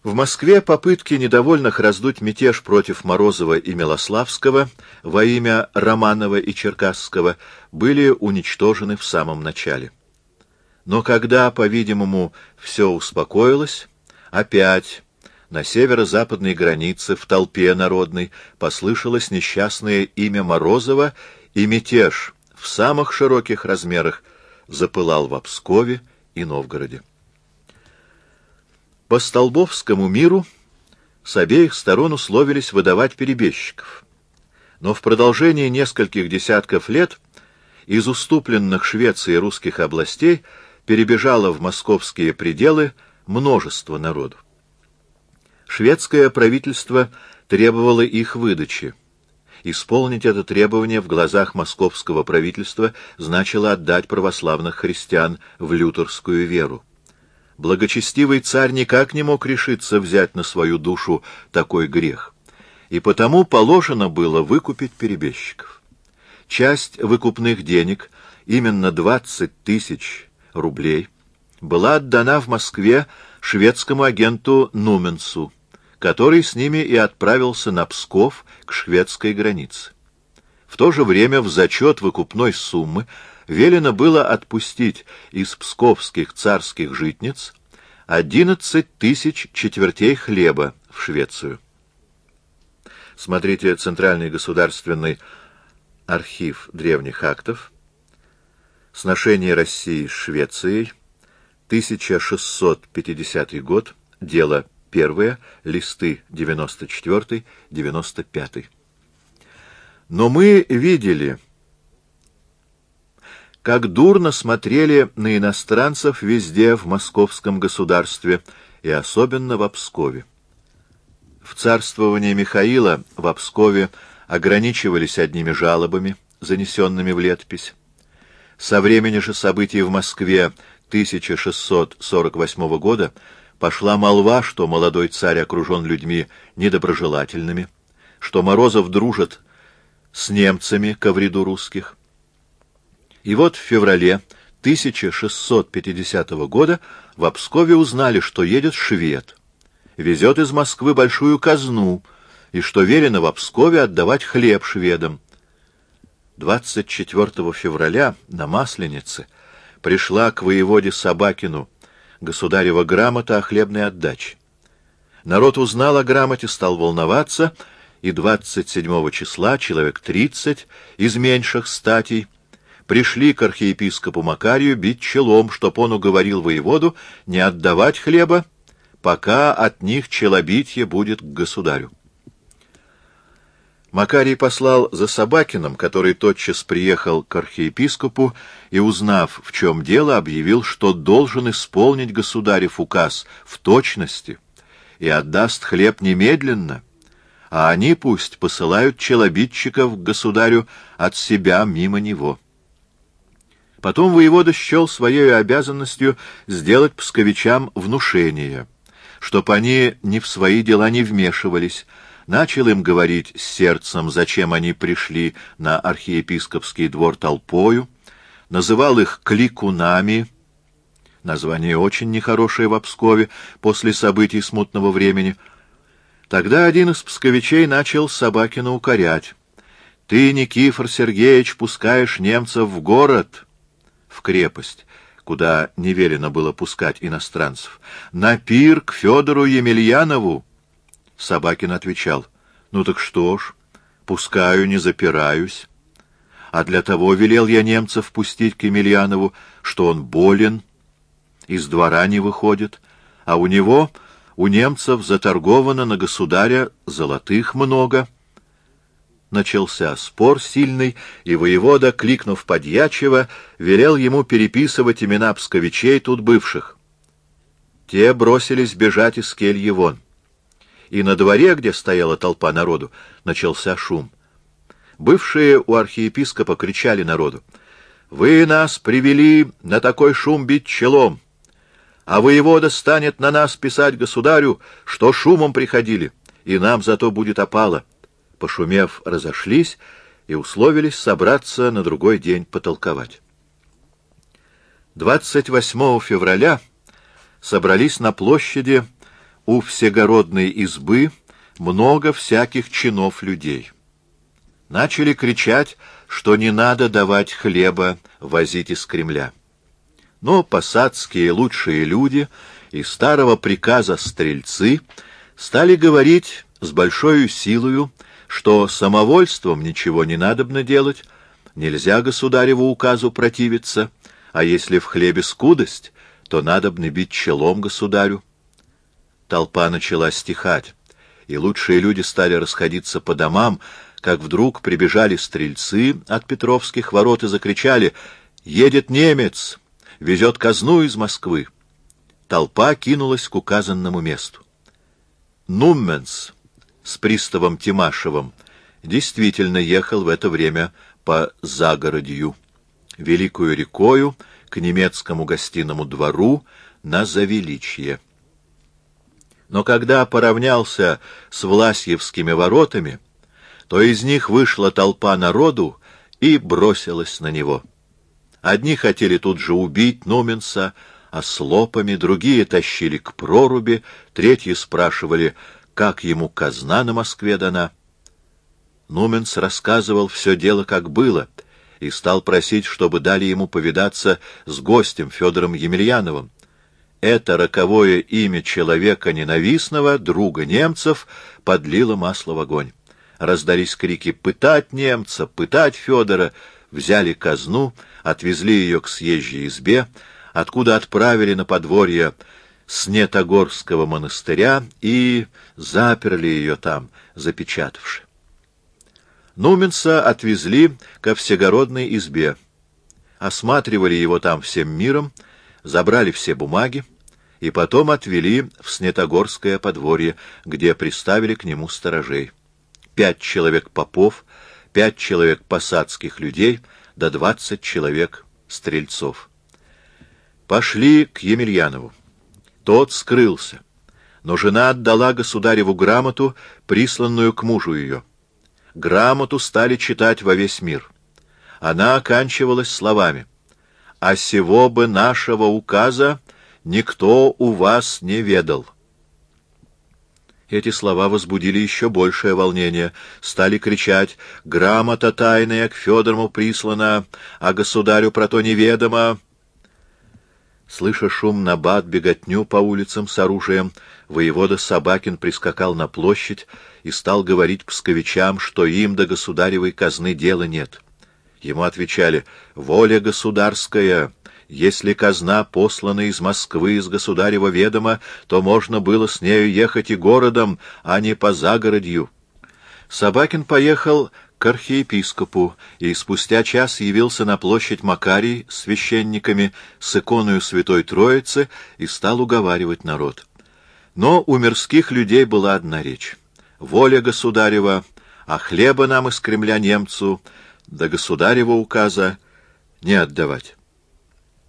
В Москве попытки недовольных раздуть мятеж против Морозова и Милославского во имя Романова и Черкасского были уничтожены в самом начале. Но когда, по-видимому, все успокоилось, опять на северо-западной границе в толпе народной послышалось несчастное имя Морозова, и мятеж в самых широких размерах запылал в Пскове и Новгороде. По Столбовскому миру с обеих сторон условились выдавать перебежчиков, но в продолжении нескольких десятков лет из уступленных Швецией русских областей перебежало в московские пределы множество народу. Шведское правительство требовало их выдачи. Исполнить это требование в глазах московского правительства значило отдать православных христиан в лютерскую веру. Благочестивый царь никак не мог решиться взять на свою душу такой грех, и потому положено было выкупить перебежчиков. Часть выкупных денег, именно 20 000 рублей, была отдана в Москве шведскому агенту Нуменсу, который с ними и отправился на Псков к шведской границе. В то же время в зачет выкупной суммы велено было отпустить из псковских царских житниц 11 000 четвертей хлеба в Швецию. Смотрите Центральный государственный архив древних актов. Сношение России с Швецией, 1650 год, дело 1, листы 94-95. Но мы видели, как дурно смотрели на иностранцев везде в московском государстве и особенно в Пскове. В царствовании Михаила в Пскове ограничивались одними жалобами, занесенными в летопись. Со времени же событий в Москве 1648 года пошла молва, что молодой царь окружен людьми недоброжелательными, что Морозов дружит с немцами ко вреду русских. И вот в феврале 1650 года в Пскове узнали, что едет швед, везет из Москвы большую казну, и что велено в Пскове отдавать хлеб шведам. 24 февраля на Масленице пришла к воеводе Собакину государева грамота о хлебной отдаче. Народ узнал о грамоте, стал волноваться, и 27 числа человек 30 из меньших статей пришли к архиепископу Макарию бить челом, чтоб он уговорил воеводу не отдавать хлеба, пока от них челобитье будет к государю. Макарий послал за Собакиным, который тотчас приехал к архиепископу и, узнав, в чем дело, объявил, что должен исполнить государев указ в точности и отдаст хлеб немедленно, а они пусть посылают челобитчиков к государю от себя мимо него. Потом воевода счел своей обязанностью сделать псковичам внушение, чтоб они ни в свои дела не вмешивались, начал им говорить с сердцем, зачем они пришли на архиепископский двор толпою, называл их кликунами, название очень нехорошее в Пскове после событий смутного времени. Тогда один из псковичей начал Собакина укорять: «Ты, Никифор Сергеевич, пускаешь немцев в город, в крепость, куда не велено было пускать иностранцев, на пир к Федору Емельянову». Собакин отвечал: «Ну так что ж, пускаю, не запираюсь. А для того велел я немцев пустить к Емельянову, что он болен, из двора не выходит, а у него, у немцев, заторговано на государя золотых много». Начался спор сильный, и воевода, кликнув подьячего, велел ему переписывать имена псковичей тут бывших. Те бросились бежать из кельи вон. И на дворе, где стояла толпа народу, начался шум. Бывшие у архиепископа кричали народу: «Вы нас привели на такой шум бить челом, а воевода станет на нас писать государю, что шумом приходили, и нам зато будет опало». Пошумев, разошлись и условились собраться на другой день потолковать. 28 февраля собрались на площади у всегородной избы много всяких чинов людей. Начали кричать, что не надо давать хлеба возить из Кремля. Но посадские лучшие люди и старого приказа стрельцы стали говорить с большой силою, что самовольством ничего не надобно делать, нельзя государеву указу противиться, а если в хлебе скудость, то надобно бить челом государю. Толпа начала стихать, и лучшие люди стали расходиться по домам, как вдруг прибежали стрельцы от Петровских ворот и закричали: «Едет немец! Везет казну из Москвы!» Толпа кинулась к указанному месту. Нумменс с приставом Тимашевым действительно ехал в это время по загородью, великую рекою, к немецкому гостиному двору на Завеличье. Но когда поравнялся с Власьевскими воротами, то из них вышла толпа народу и бросилась на него. Одни хотели тут же убить Нуменса ослопами, другие тащили к проруби, третьи спрашивали, как ему казна на Москве дана. Нуменс рассказывал все дело, как было, и стал просить, чтобы дали ему повидаться с гостем Федором Емельяновым. Это роковое имя человека ненавистного, друга немцев, подлило масло в огонь. Раздались крики «Пытать немца! Пытать Федора!» Взяли казну, отвезли ее к съезжей избе, откуда отправили на подворье Снетогорского монастыря и заперли ее там, запечатавши. Нуменса отвезли ко всегородной избе, осматривали его там всем миром, забрали все бумаги и потом отвели в Снетогорское подворье, где приставили к нему сторожей. 5 человек попов, 5 человек посадских людей, да 20 человек стрельцов. Пошли к Емельянову. Тот скрылся, но жена отдала государеву грамоту, присланную к мужу ее. Грамоту стали читать во весь мир. Она оканчивалась словами: «А сего бы нашего указа никто у вас не ведал». Эти слова возбудили еще большее волнение. Стали кричать: «Грамота тайная к Федору прислана, а государю про то неведомо». Слыша шум набат, беготню по улицам с оружием, воевода Собакин прискакал на площадь и стал говорить псковичам, что им до государевой казны дела нет. Ему отвечали: «Воля государская, если казна послана из Москвы, из государева ведома, то можно было с нею ехать и городом, а не по загородью». Собакин поехал к архиепископу и спустя час явился на площадь Макарий с священниками, с иконою Святой Троицы, и стал уговаривать народ. Но у мирских людей была одна речь: воля государева, а хлеба нам из Кремля немцу до государева указа не отдавать.